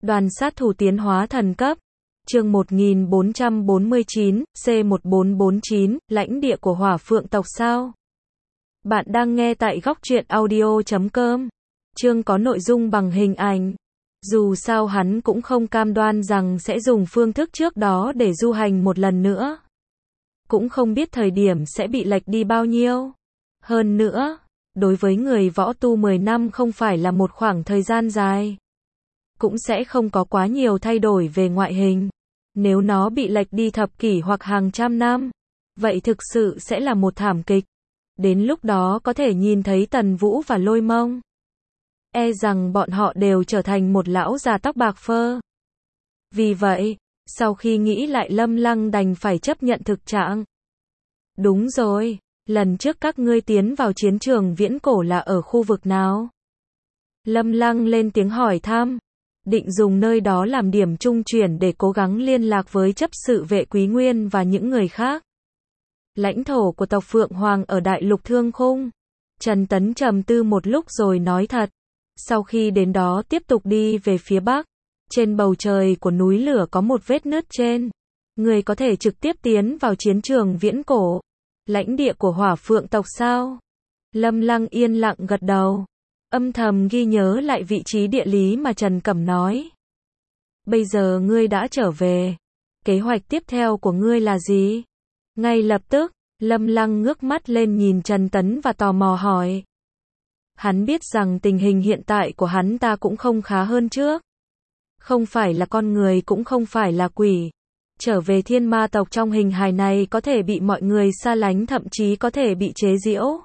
Đoàn sát thủ tiến hóa thần cấp. Chương 1449, C1449, lãnh địa của Hỏa Phượng tộc sao? Bạn đang nghe tại góc truyện audio.com. Chương có nội dung bằng hình ảnh. Dù sao hắn cũng không cam đoan rằng sẽ dùng phương thức trước đó để du hành một lần nữa. Cũng không biết thời điểm sẽ bị lệch đi bao nhiêu. Hơn nữa, đối với người võ tu 10 năm không phải là một khoảng thời gian dài. Cũng sẽ không có quá nhiều thay đổi về ngoại hình. Nếu nó bị lệch đi thập kỷ hoặc hàng trăm năm, vậy thực sự sẽ là một thảm kịch. Đến lúc đó có thể nhìn thấy Tần Vũ và Lôi Mông. E rằng bọn họ đều trở thành một lão già tóc bạc phơ. Vì vậy, sau khi nghĩ lại Lâm Lăng đành phải chấp nhận thực trạng. Đúng rồi, lần trước các ngươi tiến vào chiến trường viễn cổ là ở khu vực nào? Lâm Lăng lên tiếng hỏi thăm. Định dùng nơi đó làm điểm trung chuyển để cố gắng liên lạc với chấp sự vệ Quý Nguyên và những người khác. Lãnh thổ của tộc Phượng Hoàng ở Đại Lục Thương Khung. Trần Tấn trầm tư một lúc rồi nói thật. Sau khi đến đó tiếp tục đi về phía bắc. Trên bầu trời của núi lửa có một vết nứt trên. Người có thể trực tiếp tiến vào chiến trường viễn cổ. Lãnh địa của Hỏa Phượng tộc sao? Lâm Lăng yên lặng gật đầu. Âm thầm ghi nhớ lại vị trí địa lý mà Trần Cẩm nói. Bây giờ ngươi đã trở về. Kế hoạch tiếp theo của ngươi là gì? Ngay lập tức, Lâm Lăng ngước mắt lên nhìn Trần Tấn và tò mò hỏi. Hắn biết rằng tình hình hiện tại của hắn ta cũng không khá hơn trước. Không phải là con người cũng không phải là quỷ. Trở về thiên ma tộc trong hình hài này có thể bị mọi người xa lánh, thậm chí có thể bị chế giễu.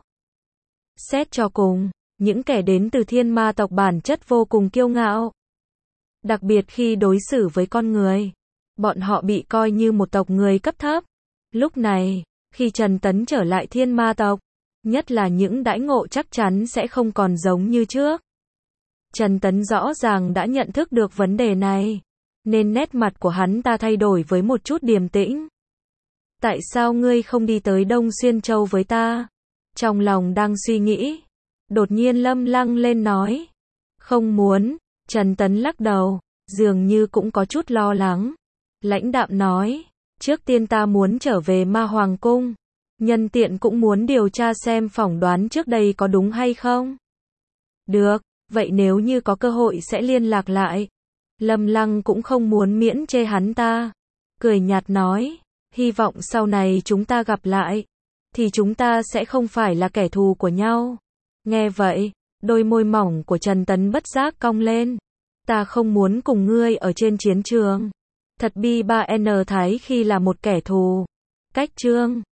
Xét cho cùng, những kẻ đến từ thiên ma tộc bản chất vô cùng kiêu ngạo. Đặc biệt khi đối xử với con người, bọn họ bị coi như một tộc người cấp thấp. Lúc này, khi Trần Tấn trở lại thiên ma tộc, nhất là những đãi ngộ chắc chắn sẽ không còn giống như trước. Trần Tấn rõ ràng đã nhận thức được vấn đề này, nên nét mặt của hắn ta thay đổi với một chút điềm tĩnh. Tại sao ngươi không đi tới Đông Xuyên Châu với ta? Trong lòng đang suy nghĩ, đột nhiên Lâm Lăng lên nói. Không muốn. Trần Tấn lắc đầu, dường như cũng có chút lo lắng. Lãnh đạm nói, trước tiên ta muốn trở về Ma Hoàng Cung. Nhân tiện cũng muốn điều tra xem phỏng đoán trước đây có đúng hay không. Được, vậy nếu như có cơ hội sẽ liên lạc lại. Lâm Lăng cũng không muốn miễn chê hắn ta. Cười nhạt nói, hy vọng sau này chúng ta gặp lại, thì chúng ta sẽ không phải là kẻ thù của nhau. Nghe vậy, đôi môi mỏng của Trần Tấn bất giác cong lên. Ta không muốn cùng ngươi ở trên chiến trường. Thật bi ba n thái khi là một kẻ thù. Cách chương